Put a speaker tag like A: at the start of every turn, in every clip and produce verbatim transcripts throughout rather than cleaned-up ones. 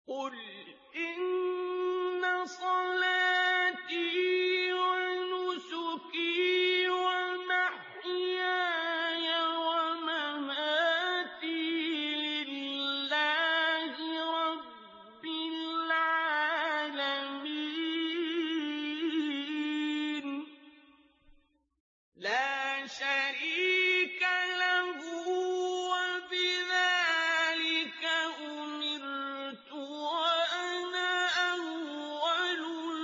A: قُلْ إِنَّ صَلَاتِي وَنُسُكِي وَمَحْيَايَ وَمَمَاتِي لِلَّهِ رَبِّ الْعَالَمِينَ لَا شَرِيكَ لَهُ وَبِذَٰلِكَ أُمِرْتُ وَأَنَا أَوَّلُ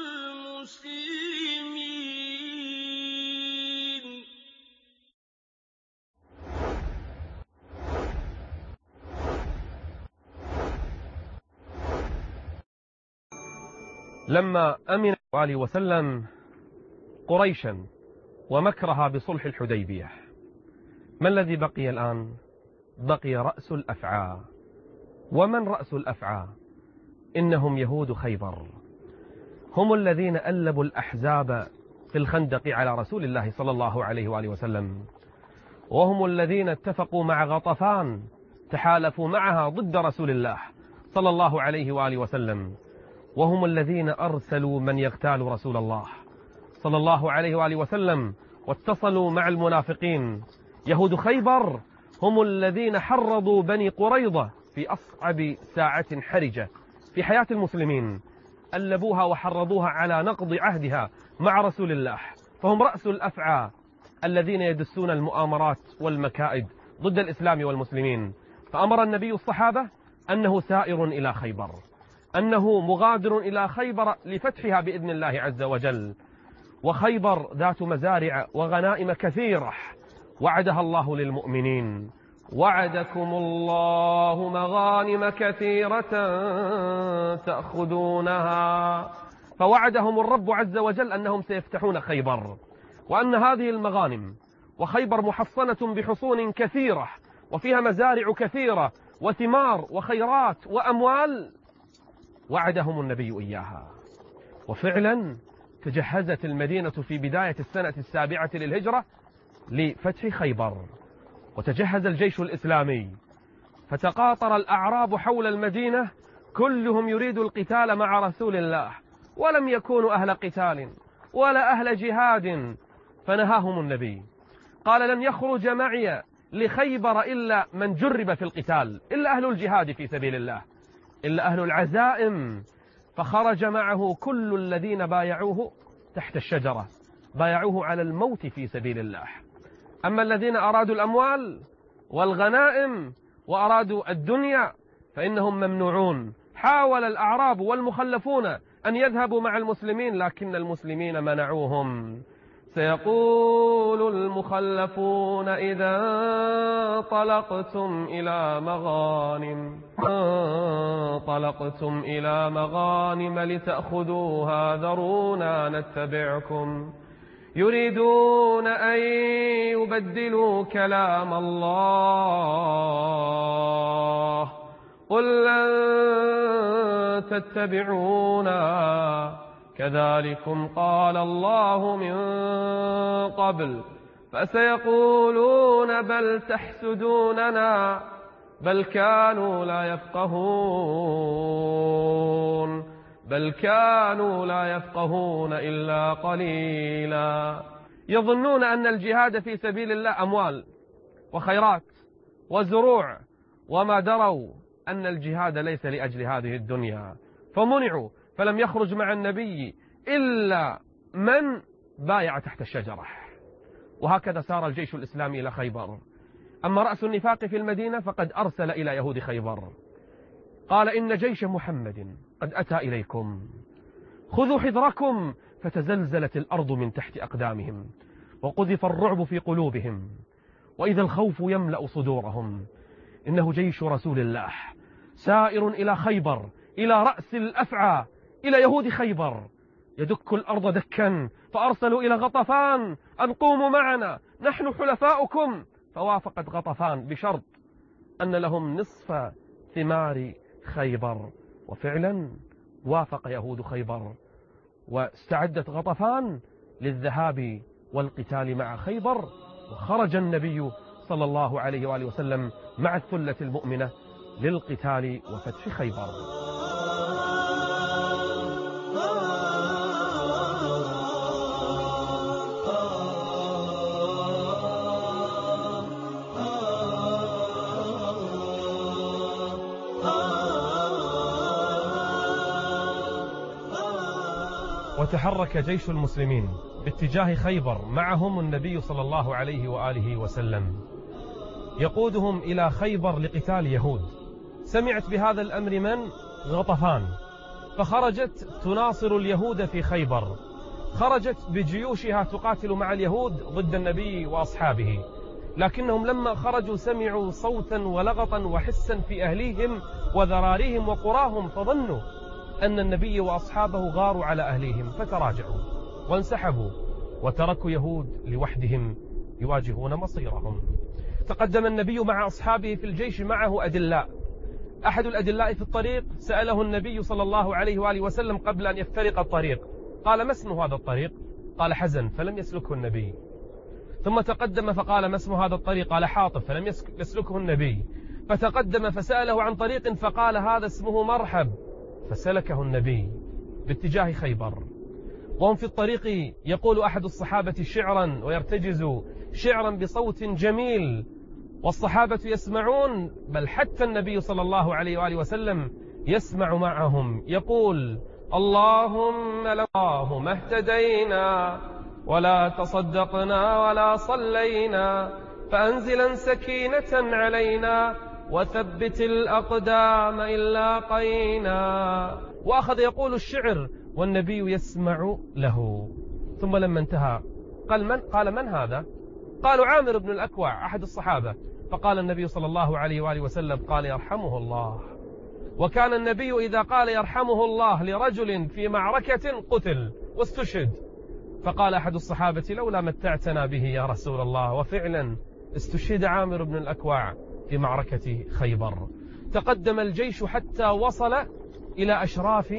A: الْمُسْلِمِينَ.
B: لما أمن عليه وسلم قريشا ومكرها بصلح الحديبية، ما الذي بقي الآن؟ بقي رأس الأفعى. ومن رأس الأفعى؟ إنهم يهود خيبر، هم الذين ألبوا الأحزاب في الخندق على رسول الله صلى الله عليه وآله وسلم، وهم الذين اتفقوا مع غطفان، تحالفوا معها ضد رسول الله صلى الله عليه وآله وسلم، وهم الذين أرسلوا من يغتال رسول الله صلى الله عليه وآله وسلم واتصلوا مع المنافقين. يهود خيبر هم الذين حرضوا بني قريظة في أصعب ساعة حرجة في حياة المسلمين، ألبوها وحرضوها على نقض عهدها مع رسول الله، فهم رأس الأفعى الذين يدسون المؤامرات والمكائد ضد الإسلام والمسلمين. فأمر النبي الصحابة أنه سائر إلى خيبر، أنه مغادر إلى خيبر لفتحها بإذن الله عز وجل. وخيبر ذات مزارع وغنائم كثيرة وعدها الله للمؤمنين: وعدكم الله مغانم كثيرة تأخذونها. فوعدهم الرب عز وجل أنهم سيفتحون خيبر، وأن هذه المغانم، وخيبر محصنة بحصون كثيرة وفيها مزارع كثيرة وثمار وخيرات وأموال، وعدهم النبي إياها. وفعلا تجهزت المدينة في بداية السنة السابعة للهجرة لفتح خيبر، وتجهز الجيش الإسلامي، فتقاطر الأعراب حول المدينة كلهم يريد القتال مع رسول الله، ولم يكونوا أهل قتال ولا أهل جهاد، فنهاهم النبي، قال: لن يخرج معي لخيبر إلا من جرب في القتال، إلا أهل الجهاد في سبيل الله، إلا أهل العزائم. فخرج معه كل الذين بايعوه تحت الشجرة، بايعوه على الموت في سبيل الله. أما الذين أرادوا الأموال والغنائم وأرادوا الدنيا فإنهم ممنوعون. حاول الأعراب والمخلفون أن يذهبوا مع المسلمين، لكن المسلمين منعوهم. سيقول المخلفون إذا انطلقتم إلى مغانم انطلقتم إلى مغانم لتأخذوها ذرونا نتبعكم، يريدون أن يبدلوا كلام الله، قل لن تتبعونا كذلكم قال الله من قبل، فسيقولون بل تحسدوننا بل كانوا لا يفقهون بل كانوا لا يفقهون إلا قليلا. يظنون أن الجهاد في سبيل الله أموال وخيرات وزروع، وما دروا أن الجهاد ليس لأجل هذه الدنيا، فمنعوا، فلم يخرج مع النبي إلا من بايع تحت الشجرة. وهكذا سار الجيش الإسلامي إلى خيبر. أما رأس النفاق في المدينة فقد أرسل إلى يهود خيبر، قال: إن جيش محمد قد أتى إليكم، خذوا حذركم. فتزلزلت الأرض من تحت أقدامهم، وقذف الرعب في قلوبهم، وإذا الخوف يملأ صدورهم. إنه جيش رسول الله سائر إلى خيبر، إلى رأس الأفعى، إلى يهود خيبر، يدك الأرض دكا. فأرسلوا إلى غطفان أن قوموا معنا نحن حلفاؤكم، فوافقت غطفان بشرط أن لهم نصف ثمار خيبر. وفعلا وافق يهود خيبر، واستعدت غطفان للذهاب والقتال مع خيبر. وخرج النبي صلى الله عليه وآله وسلم مع الثلة المؤمنة للقتال وفتح خيبر. وتحرك جيش المسلمين باتجاه خيبر، معهم النبي صلى الله عليه وآله وسلم يقودهم إلى خيبر لقتال يهود. سمعت بهذا الأمر من؟ غطفان، فخرجت تناصر اليهود في خيبر، خرجت بجيوشها تقاتل مع اليهود ضد النبي وأصحابه، لكنهم لما خرجوا سمعوا صوتا ولغطا وحسا في أهليهم وذراريهم وقراهم، فظنوا أن النبي وأصحابه غاروا على أهليهم، فتراجعوا وانسحبوا وتركوا يهود لوحدهم يواجهون مصيرهم. تقدم النبي مع أصحابه في الجيش، معه أدلاء. أحد الأدلاء في الطريق سأله النبي صلى الله عليه وآله وسلم قبل أن يفترق الطريق، قال: ما اسم هذا الطريق؟ قال: حزن، فلم يسلكه النبي. ثم تقدم فقال: ما اسم هذا الطريق؟ قال: حاطب، فلم يسلكه النبي. فتقدم فسأله عن طريق فقال: هذا اسمه مرحب، فسلكه النبي باتجاه خيبر. وهم في الطريق يقول أحد الصحابة شعرا ويرتجز شعرا بصوت جميل، والصحابة يسمعون، بل حتى النبي صلى الله عليه وآله وسلم يسمع معهم، يقول: اللهم اللهم اهتدينا ولا تصدقنا ولا صلينا، فأنزلا سكينة علينا وثبت الأقدام إن لاقينا. وأخذ يقول الشعر والنبي يسمع له. ثم لما انتهى قال: من؟ قال: من هذا؟ قالوا: عامر بن الأكوع أحد الصحابة. فقال النبي صلى الله عليه وآله وسلم: قال: يرحمه الله. وكان النبي إذا قال يرحمه الله لرجل في معركة قتل واستشهد. فقال أحد الصحابة: لولا متعتنا به يا رسول الله. وفعلا استشهد عامر بن الأكوع في معركة خيبر. تقدم الجيش حتى وصل إلى أشراف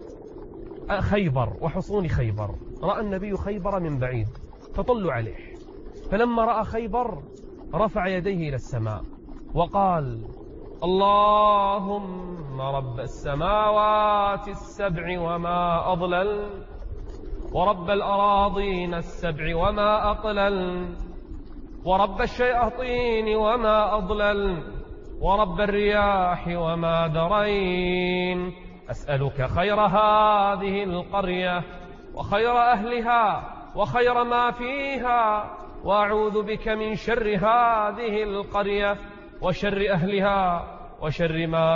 B: خيبر وحصون خيبر. رأى النبي خيبر من بعيد فطلوا عليه، فلما رأى خيبر رفع يديه إلى السماء وقال: اللهم رب السماوات السبع وما أضلل، ورب الأراضين السبع وما أقلل، ورب الشياطين وما أضلل، ورب الرياح وما درين، أسألك خير هذه القرية وخير أهلها وخير ما فيها، وأعوذ بك من شر هذه القرية وشر أهلها وشر ما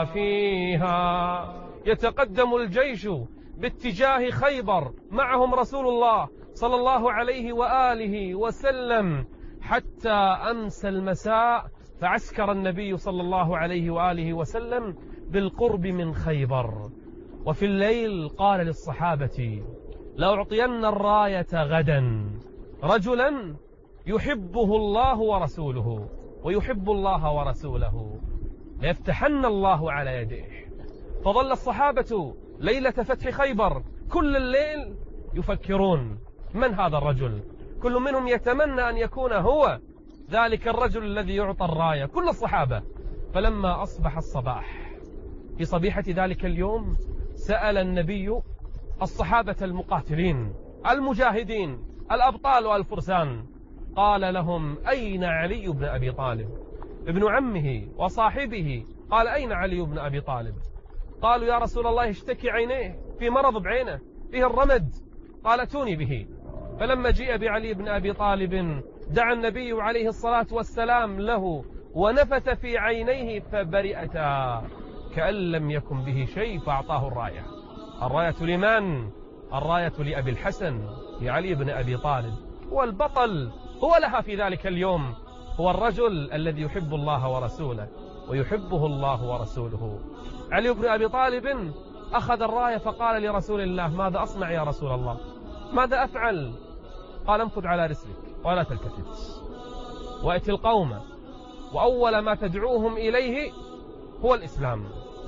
B: فيها. يتقدم الجيش باتجاه خيبر، معهم رسول الله صلى الله عليه وآله وسلم، حتى أمسى المساء، فعسكر النبي صلى الله عليه وآله وسلم بالقرب من خيبر. وفي الليل قال للصحابة: لأعطين الراية غدا رجلا يحبه الله ورسوله ويحب الله ورسوله، ليفتحن الله على يديه. فظل الصحابة ليلة فتح خيبر كل الليل يفكرون: من هذا الرجل؟ كل منهم يتمنى أن يكون هو ذلك الرجل الذي يعطى الراية، كل الصحابة. فلما أصبح الصباح في صبيحة ذلك اليوم سأل النبي الصحابة المقاتلين المجاهدين الأبطال والفرسان، قال لهم: أين علي بن أبي طالب؟ ابن عمه وصاحبه. قال: أين علي بن أبي طالب؟ قالوا: يا رسول الله اشتكي عينيه، في مرض بعينه فيه الرمد. قال: اتوني به. فلما جيء بعلي بن أبي طالب دعا النبي عليه الصلاة والسلام له ونفث في عينيه فبرئتا كأن لم يكن به شيء، فأعطاه الراية. الراية لمن؟ الراية لأبي الحسن، لعلي بن أبي طالب. هو البطل، هو لها في ذلك اليوم، هو الرجل الذي يحب الله ورسوله ويحبه الله ورسوله. علي بن أبي طالب أخذ الراية فقال لرسول الله: ماذا أصنع يا رسول الله؟ ماذا أفعل؟ قال: انفذ على رسلك ولا تلتفت، وأتي القوم وأول ما تدعوهم إليه هو الإسلام،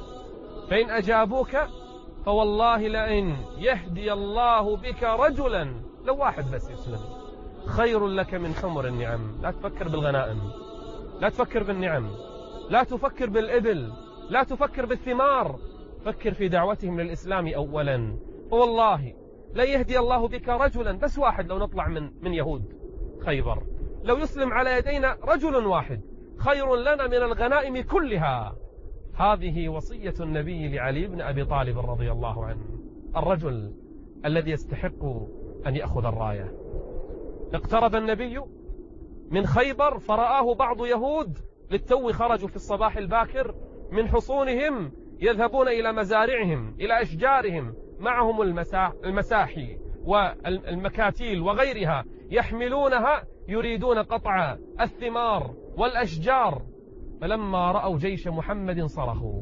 B: فإن أجابوك فوالله لئن يهدي الله بك رجلا، لو واحد بس يسلم، خير لك من حمر النعم. لا تفكر بالغنائم، لا تفكر بالنعم، لا تفكر بالإبل، لا تفكر بالثمار، فكر في دعوتهم للإسلام أولا. والله لا يهدي الله بك رجلا، بس واحد، لو نطلع من من يهود خيبر، لو يسلم على يدينا رجل واحد خير لنا من الغنائم كلها. هذه وصية النبي لعلي بن أبي طالب رضي الله عنه. الرجل الذي يستحق أن يأخذ الراية. اقترب النبي من خيبر فرآه بعض يهود للتو خرجوا في الصباح الباكر من حصونهم يذهبون إلى مزارعهم إلى أشجارهم، معهم المساحي والمكاتيل وغيرها يحملونها يريدون قطع الثمار والأشجار. فلما رأوا جيش محمد صرخوا: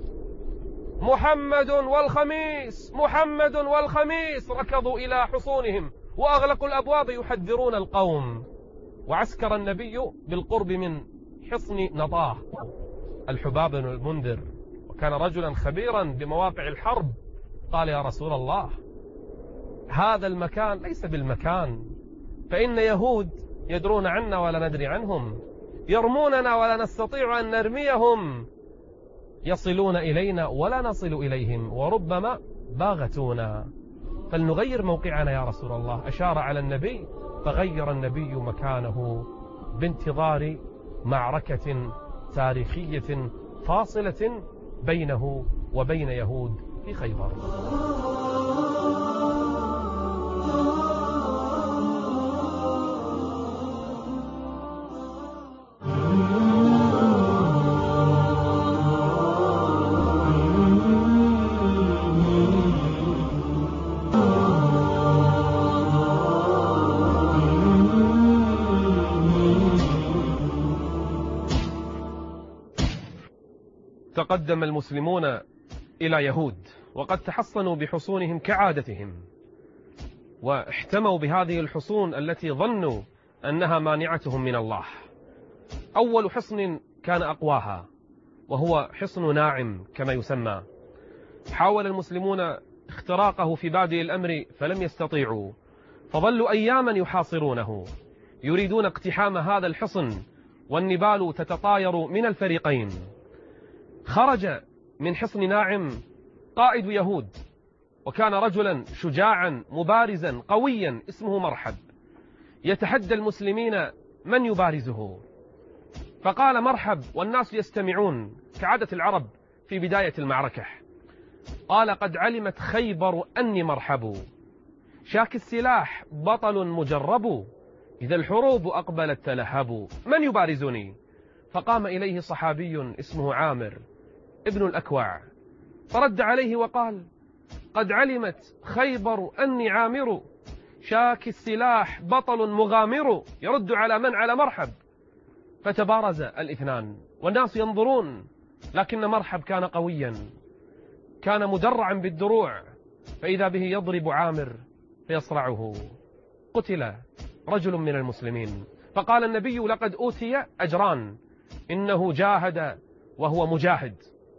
B: محمد والخميس، محمد والخميس. ركضوا إلى حصونهم وأغلقوا الأبواب يحذرون القوم. وعسكر النبي بالقرب من حصن نطاه. الحباب بن المنذر وكان رجلا خبيرا بمواقع الحرب قال: يا رسول الله، هذا المكان ليس بالمكان، فإن يهود يدرون عنا ولا ندري عنهم، يرموننا ولا نستطيع أن نرميهم، يصلون إلينا ولا نصل إليهم، وربما باغتونا، فلنغير موقعنا يا رسول الله. أشار على النبي فغير النبي مكانه بانتظار معركة تاريخية فاصلة بينه وبين يهود في خيبر. تقدم المسلمون إلى يهود وقد تحصنوا بحصونهم كعادتهم، واحتموا بهذه الحصون التي ظنوا أنها مانعتهم من الله. أول حصن كان أقواها وهو حصن ناعم كما يسمى. حاول المسلمون اختراقه في بادئ الأمر فلم يستطيعوا، فظلوا أياما يحاصرونه يريدون اقتحام هذا الحصن، والنبال تتطاير من الفريقين. خرج من حصن ناعم قائد يهود، وكان رجلا شجاعا مبارزا قويا اسمه مرحب، يتحدى المسلمين من يبارزه. فقال مرحب والناس يستمعون كعادة العرب في بداية المعركة، قال: قد علمت خيبر أني مرحب، شاك السلاح بطل مجرب، إذا الحروب أقبلت تلهب، من يبارزني؟ فقام إليه صحابي اسمه عامر ابن الأكوع، فرد عليه وقال: قد علمت خيبر أني عامر، شاك السلاح بطل مغامر. يرد على من؟ على مرحب. فتبارز الاثنان والناس ينظرون، لكن مرحب كان قويا، كان مدرعا بالدروع، فإذا به يضرب عامر فيصرعه. قتل رجل من المسلمين، فقال النبي: لقد أوتي أجران، إنه جاهد وهو مجاهد.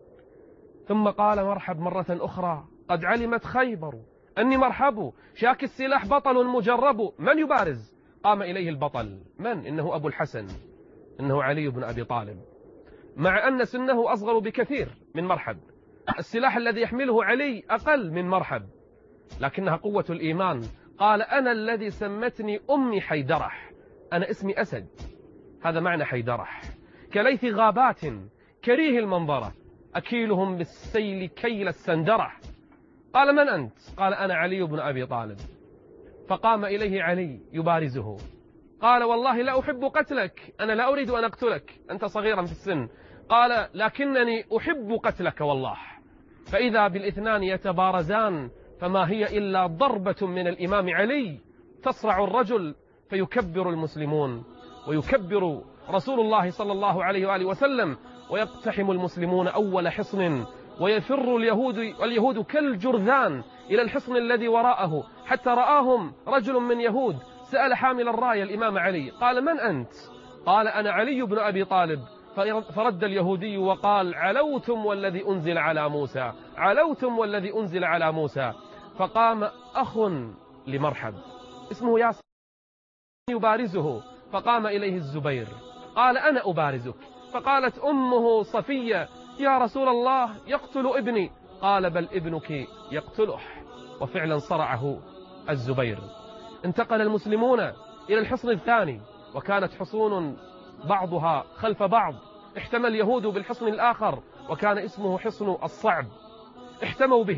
B: ثم قال مرحب مرة أخرى: قد علمت خيبر أني مرحب، شاك السلاح بطل مجرب، من يبارز؟ قام إليه البطل، من؟ إنه أبو الحسن، إنه علي بن أبي طالب، مع أن سنه أصغر بكثير من مرحب، السلاح الذي يحمله علي أقل من مرحب، لكنها قوة الإيمان. قال: أنا الذي سمتني أمي حيدرح، أنا اسمي أسد، هذا معنى حيدرح، كليث غابات كريه المنظرة، أكيلهم بالسيل كيل السندرح. قال: من أنت؟ قال: أنا علي بن أبي طالب. فقام إليه علي يبارزه، قال: والله لا أحب قتلك، أنا لا أريد أن أقتلك، أنت صغيرا في السن. قال: لكنني أحب قتلك والله. فإذا بالاثنان يتبارزان، فما هي إلا ضربة من الإمام علي تصرع الرجل، فيكبر المسلمون ويكبر رسول الله صلى الله عليه وآله وسلم، ويقتحم المسلمون أول حصن، ويفر اليهود واليهود كالجرذان إلى الحصن الذي وراءه، حتى رآهم رجل من يهود سأل حامل الراية الإمام علي، قال: من أنت؟ قال: أنا علي بن أبي طالب. فرد اليهودي وقال: علوتم والذي أنزل على موسى، علوتم والذي أنزل على موسى. فقام أخ لمرحب اسمه ياسر يبارزه، فقام إليه الزبير، قال: أنا أبارزك. فقالت أمه صفية: يا رسول الله، يقتل ابني. قال: بل ابنك يقتله. وفعلا صرعه الزبير. انتقل المسلمون إلى الحصن الثاني، وكانت حصون بعضها خلف بعض، احتمى اليهود بالحصن الآخر وكان اسمه حصن الصعب، احتموا به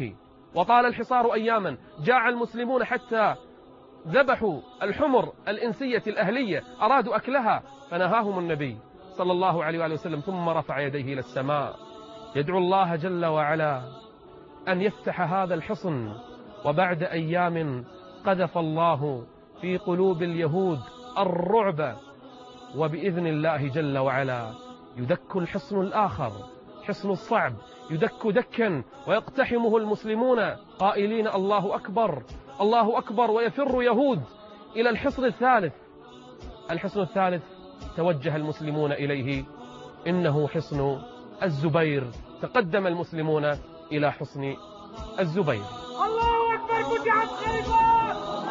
B: وطال الحصار أياما، جاع المسلمون حتى ذبحوا الحمر الإنسية الأهلية، أرادوا أكلها، فنهاهم النبي صلى الله عليه وآله وسلم، ثم رفع يديه إلى السماء يدعو الله جل وعلا أن يفتح هذا الحصن. وبعد أيام قذف الله في قلوب اليهود الرعب، وبإذن الله جل وعلا يدك الحصن الآخر، حصن الصعب، يدك دكا ويقتحمه المسلمون قائلين الله أكبر الله أكبر، ويفر يهود إلى الحصن الثالث. الحصن الثالث توجه المسلمون إليه، إنه حصن الزبير. تقدم المسلمون إلى حصن الزبير.
A: الله أكبر، فتحت خيبر.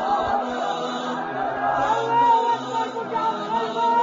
A: الله أكبر، فتحت خيبر.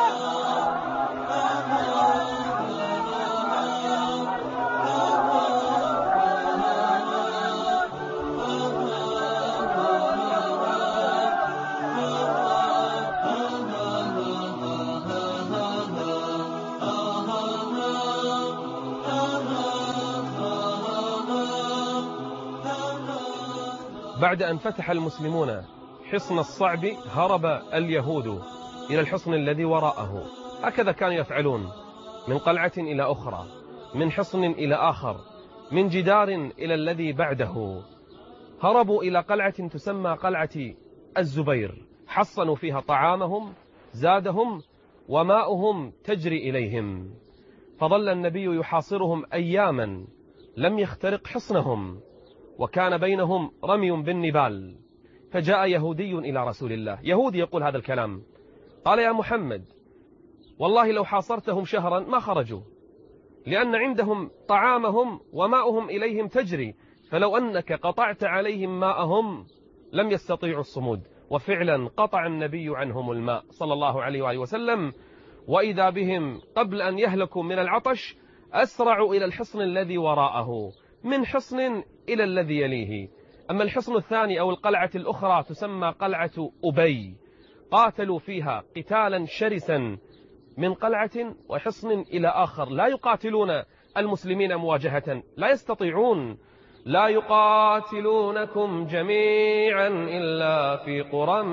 B: بعد أن فتح المسلمون حصن الصعب هرب اليهود إلى الحصن الذي وراءه. هكذا كانوا يفعلون، من قلعة إلى أخرى، من حصن إلى آخر، من جدار إلى الذي بعده. هربوا إلى قلعة تسمى قلعة الزبير، حصنوا فيها طعامهم، زادهم، وماؤهم تجري إليهم. فظل النبي يحاصرهم أياما لم يخترق حصنهم، وكان بينهم رمي بالنبال. فجاء يهودي إلى رسول الله، يهودي يقول هذا الكلام، قال يا محمد والله لو حاصرتهم شهرا ما خرجوا، لأن عندهم طعامهم وماؤهم إليهم تجري، فلو أنك قطعت عليهم ماءهم لم يستطيعوا الصمود. وفعلا قطع النبي عنهم الماء صلى الله عليه وآله وسلم، وإذا بهم قبل أن يهلكوا من العطش أسرعوا إلى الحصن الذي وراءه، من حصن إلى الذي يليه. أما الحصن الثاني أو القلعة الأخرى تسمى قلعة أبي، قاتلوا فيها قتالا شرسا، من قلعة وحصن إلى آخر، لا يقاتلون المسلمين مواجهة، لا يستطيعون. لا يقاتلونكم جميعا إلا في قرى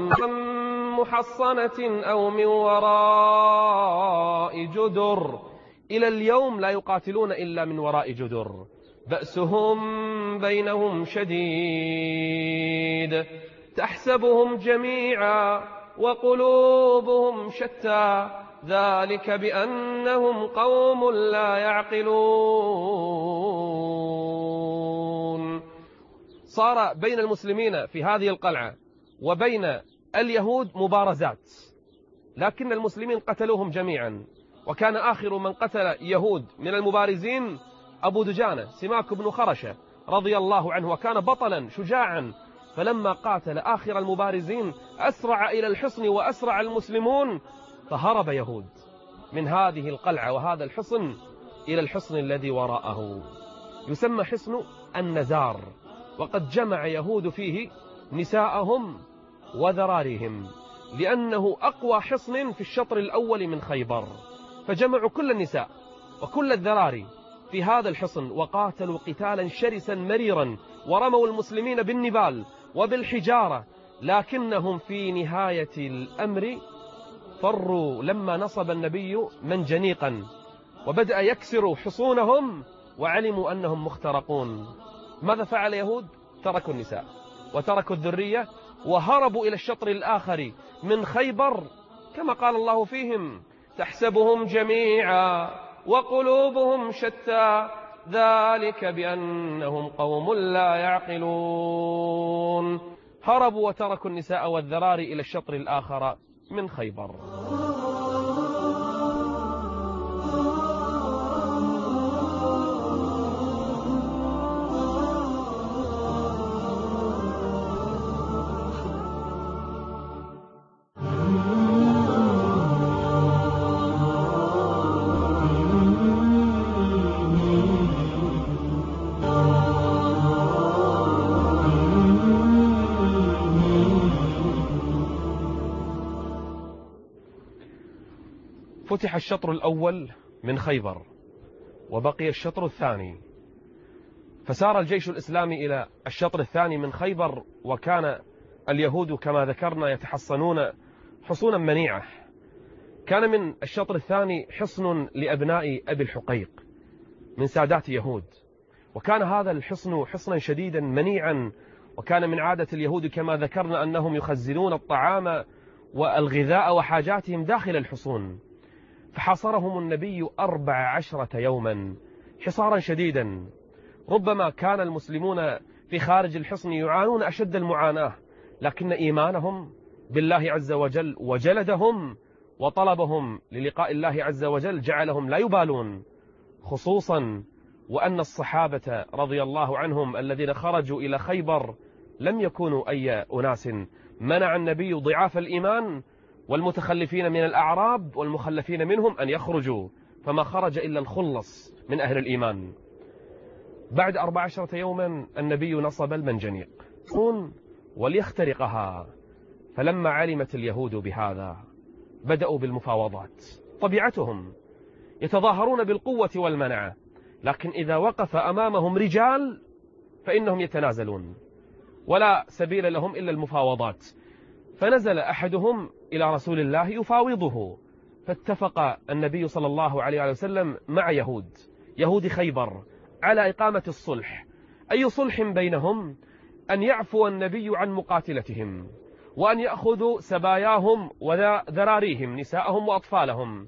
B: محصنة أو من وراء جدر. إلى اليوم لا يقاتلون إلا من وراء جدر. بأسهم بينهم شديد، تحسبهم جميعا وقلوبهم شتى، ذلك بأنهم قوم لا يعقلون. صار بين المسلمين في هذه القلعة وبين اليهود مبارزات، لكن المسلمين قتلوهم جميعا. وكان آخر من قتل يهود من المبارزين أبو دجانة سماك بن خرشة رضي الله عنه، وكان بطلا شجاعا. فلما قاتل آخر المبارزين أسرع إلى الحصن وأسرع المسلمون، فهرب يهود من هذه القلعة وهذا الحصن إلى الحصن الذي وراءه، يسمى حصن النزار. وقد جمع يهود فيه نساءهم وذراريهم، لأنه أقوى حصن في الشطر الأول من خيبر، فجمعوا كل النساء وكل الذراري في هذا الحصن، وقاتلوا قتالا شرسا مريرا، ورموا المسلمين بالنبال وبالحجارة. لكنهم في نهاية الأمر فروا لما نصب النبي منجنيقا وبدأ يكسر حصونهم، وعلموا أنهم مخترقون. ماذا فعل يهود؟ تركوا النساء وتركوا الذرية وهربوا إلى الشطر الآخر من خيبر، كما قال الله فيهم: تحسبهم جميعا وقلوبهم شتى، ذلك بأنهم قوم لا يعقلون. هربوا وتركوا النساء والذراري إلى الشطر الآخر من خيبر. فتح الشطر الأول من خيبر وبقي الشطر الثاني، فسار الجيش الإسلامي إلى الشطر الثاني من خيبر، وكان اليهود كما ذكرنا يتحصنون حصونا منيعة. كان من الشطر الثاني حصن لأبناء أبي الحقيق من سادات يهود، وكان هذا الحصن حصنا شديدا منيعا، وكان من عادة اليهود كما ذكرنا أنهم يخزنون الطعام والغذاء وحاجاتهم داخل الحصون. فحاصرهم النبي أربع عشرة يوما حصارا شديدا. ربما كان المسلمون في خارج الحصن يعانون أشد المعاناة، لكن إيمانهم بالله عز وجل وجلدهم وطلبهم للقاء الله عز وجل جعلهم لا يبالون، خصوصا وأن الصحابة رضي الله عنهم الذين خرجوا إلى خيبر لم يكونوا أي أناس. منع النبي ضعاف الإيمان والمتخلفين من الأعراب والمخلفين منهم أن يخرجوا، فما خرج إلا الخلص من أهل الإيمان. بعد أربع عشرة يوما النبي نصب المنجنيق وليخترقها، فلما علمت اليهود بهذا بدأوا بالمفاوضات. طبيعتهم يتظاهرون بالقوة والمنعة، لكن إذا وقف أمامهم رجال فإنهم يتنازلون ولا سبيل لهم إلا المفاوضات. فنزل أحدهم إلى رسول الله يفاوضه، فاتفق النبي صلى الله عليه وسلم مع يهود يهود خيبر على إقامة الصلح. أي صلح بينهم؟ أن يعفو النبي عن مقاتلتهم، وأن يأخذوا سباياهم وذراريهم نساءهم وأطفالهم،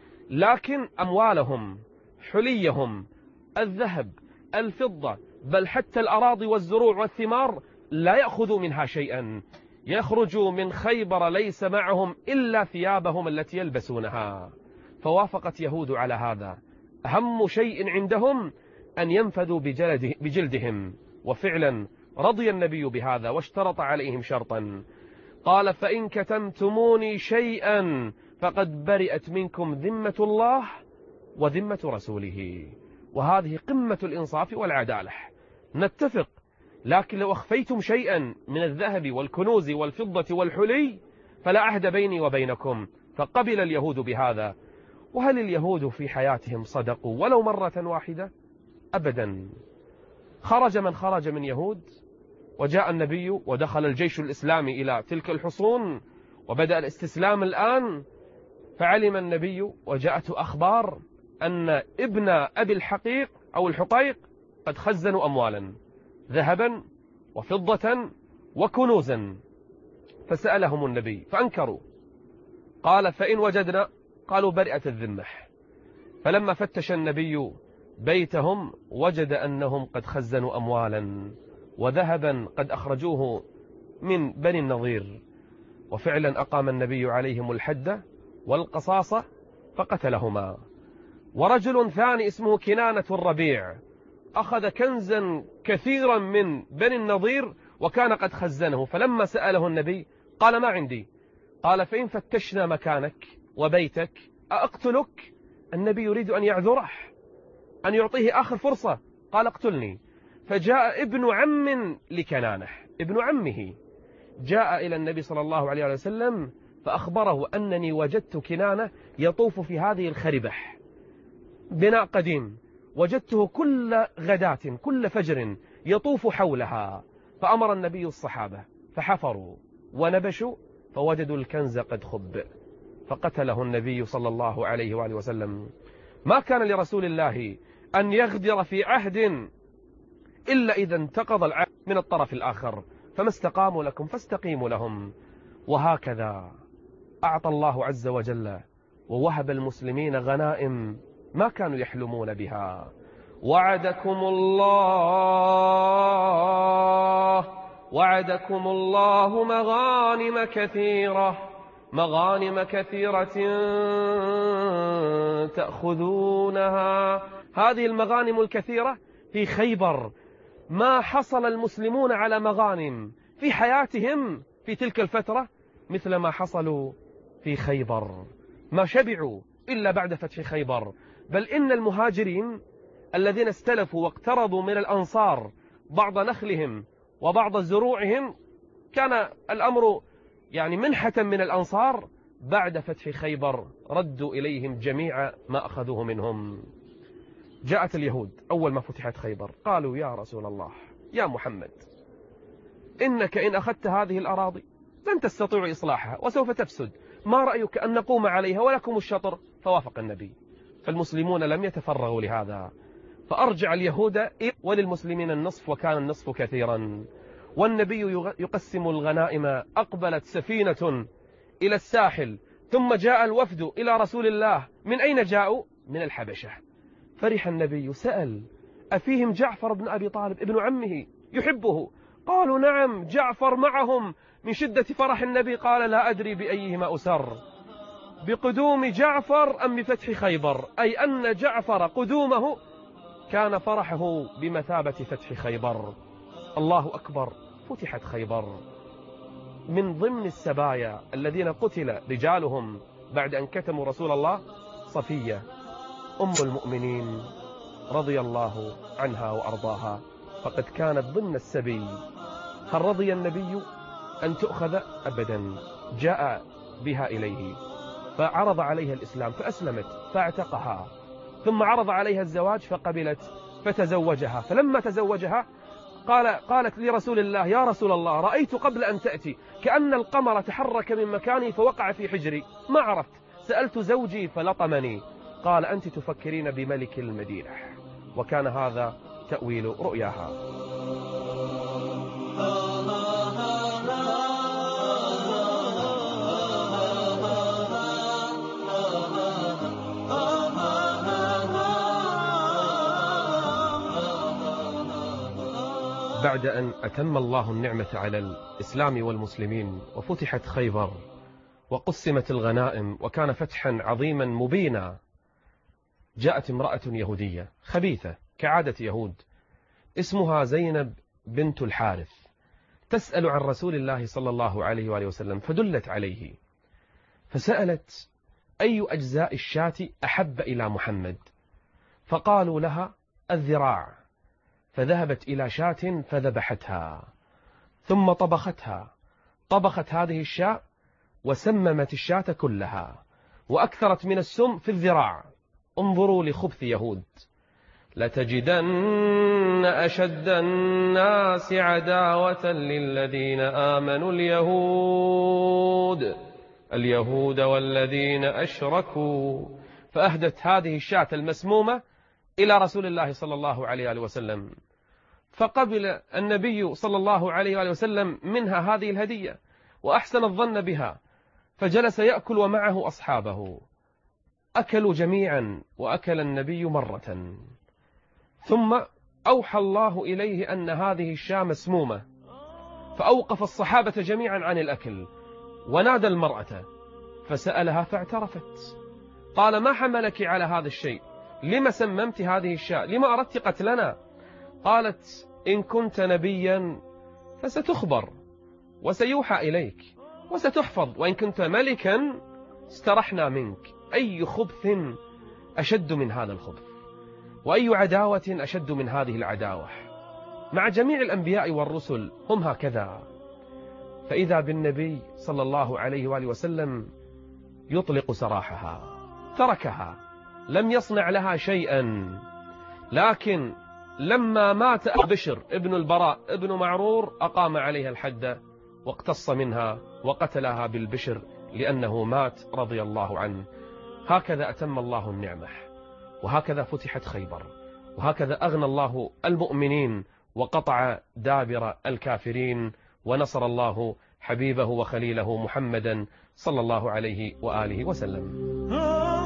B: لكن أموالهم حليهم الذهب الفضة بل حتى الأراضي والزروع والثمار لا يأخذوا منها شيئا. يخرجوا من خيبر ليس معهم إلا ثيابهم التي يلبسونها. فوافقت يهود على هذا. أهم شيء عندهم أن ينفذوا بجلدهم، وفعلا رضي النبي بهذا واشترط عليهم شرطا، قال: فإن كتمتموني شيئا فقد برئت منكم ذمة الله وذمة رسوله. وهذه قمة الإنصاف والعدالة. نتفق، لكن لو أخفيتم شيئا من الذهب والكنوز والفضة والحلي فلا عهد بيني وبينكم. فقبل اليهود بهذا. وهل اليهود في حياتهم صدقوا ولو مرة واحدة؟ أبدا. خرج من خرج من يهود، وجاء النبي ودخل الجيش الإسلامي إلى تلك الحصون وبدأ الاستسلام الآن. فعلم النبي وجاءته أخبار أن ابن أبي الحقيق أو الحقيق قد خزنوا أموالا ذهبا وفضة وكنوزا. فسألهم النبي فأنكروا. قال: فإن وجدنا؟ قالوا: برئت الذمة. فلما فتش النبي بيتهم وجد أنهم قد خزنوا أموالا وذهبا قد أخرجوه من بني النضير. وفعلا أقام النبي عليهم الحد والقصاصة فقتلهما. ورجل ثاني اسمه كنانة الربيع أخذ كنزا كثيرا من بني النضير وكان قد خزنه. فلما سأله النبي قال: ما عندي. قال: فإن فتشنا مكانك وبيتك أقتلك؟ النبي يريد أن يعذره، أن يعطيه آخر فرصة. قال: اقتلني. فجاء ابن عم لكنانة، ابن عمه، جاء إلى النبي صلى الله عليه وسلم فأخبره أنني وجدت كنانة يطوف في هذه الخربة، بناء قديم، وجدته كل غداة كل فجر يطوف حولها. فأمر النبي الصحابة فحفروا ونبشوا فوجدوا الكنز قد خبئ، فقتله النبي صلى الله عليه وآله وسلم. ما كان لرسول الله أن يغدر في عهد إلا إذا انتقض العهد من الطرف الآخر. فما استقاموا لكم فاستقيموا لهم. وهكذا أعطى الله عز وجل ووهب المسلمين غنائم ما كانوا يحلمون بها. وعدكم الله وعدكم الله مغانم كثيرة مغانم كثيرة تأخذونها. هذه المغانم الكثيرة في خيبر. ما حصل المسلمون على مغانم في حياتهم في تلك الفترة مثل ما حصلوا في خيبر. ما شبعوا إلا بعد فتح خيبر. بل إن المهاجرين الذين استلفوا واقترضوا من الأنصار بعض نخلهم وبعض زروعهم كان الأمر يعني منحة من الأنصار، بعد فتح خيبر ردوا إليهم جميع ما أخذوه منهم. جاءت اليهود أول ما فتحت خيبر، قالوا يا رسول الله يا محمد إنك إن أخذت هذه الأراضي لن تستطيع إصلاحها وسوف تفسد، ما رأيك أن نقوم عليها ولكم الشطر؟ فوافق النبي. فالمسلمون لم يتفرغوا لهذا، فأرجع اليهود وللمسلمين النصف وكان النصف كثيرا. والنبي يقسم الغنائم. أقبلت سفينة إلى الساحل، ثم جاء الوفد إلى رسول الله. من أين جاءوا؟ من الحبشة. فرح النبي، سأل أفيهم جعفر بن أبي طالب ابن عمه يحبه؟ قالوا نعم جعفر معهم. من شدة فرح النبي قال لا أدري بأيهما أسر، بقدوم جعفر أم بفتح خيبر، أي أن جعفر قدومه كان فرحه بمثابة فتح خيبر. الله أكبر، فتحت خيبر. من ضمن السبايا الذين قتل رجالهم بعد أن كتموا رسول الله صفية أم المؤمنين رضي الله عنها وأرضاها، فقد كانت ضمن السبي. هل رضي النبي أن تؤخذ؟ أبدا. جاء بها إليه فعرض عليها الإسلام فأسلمت فاعتقها، ثم عرض عليها الزواج فقبلت فتزوجها. فلما تزوجها قال قالت لرسول الله يا رسول الله رأيت قبل أن تأتي كأن القمر تحرك من مكاني فوقع في حجري، ما عرفت، سألت زوجي فلطمني. قال أنت تفكرين بملك المدينة. وكان هذا تأويل رؤياها. بعد أن أتم الله النعمة على الإسلام والمسلمين وفتحت خيبر وقسمت الغنائم وكان فتحا عظيما مبينا، جاءت امرأة يهودية خبيثة كعادة يهود اسمها زينب بنت الحارث تسأل عن رسول الله صلى الله عليه وآله وسلم، فدلت عليه فسألت أي أجزاء الشاة أحب إلى محمد؟ فقالوا لها الذراع، فذهبت إلى شاة فذبحتها ثم طبختها، طبخت هذه الشاة وسممت الشاة كلها وأكثرت من السم في الذراع. انظروا لخبث يهود. لتجدن أشد الناس عداوة للذين آمنوا اليهود اليهود والذين أشركوا. فأهدت هذه الشاة المسمومة إلى رسول الله صلى الله عليه وسلم، فقبل النبي صلى الله عليه وسلم منها هذه الهدية وأحسن الظن بها، فجلس يأكل ومعه أصحابه. أكلوا جميعا وأكل النبي مرة، ثم أوحى الله إليه أن هذه الشاة مسمومة، فأوقف الصحابة جميعا عن الأكل ونادى المرأة فسألها فاعترفت. قال ما حملك على هذا الشيء؟ لما سممت هذه الشاة؟ لما أردت قتلنا؟ قالت إن كنت نبيا فستخبر وسيوحى إليك وستحفظ، وإن كنت ملكا استرحنا منك. أي خبث أشد من هذا الخبث، وأي عداوة أشد من هذه العداوة. مع جميع الأنبياء والرسل هم هكذا. فإذا بالنبي صلى الله عليه وآله وسلم يطلق سراحها، تركها، لم يصنع لها شيئا. لكن لما مات بشر ابن البراء ابن معرور أقام عليها الحد واقتص منها وقتلها بالبشر لأنه مات رضي الله عنه. هكذا أتم الله النعمة، وهكذا فتحت خيبر، وهكذا أغنى الله المؤمنين وقطع دابر الكافرين، ونصر الله حبيبه وخليله محمدا صلى الله عليه وآله وسلم.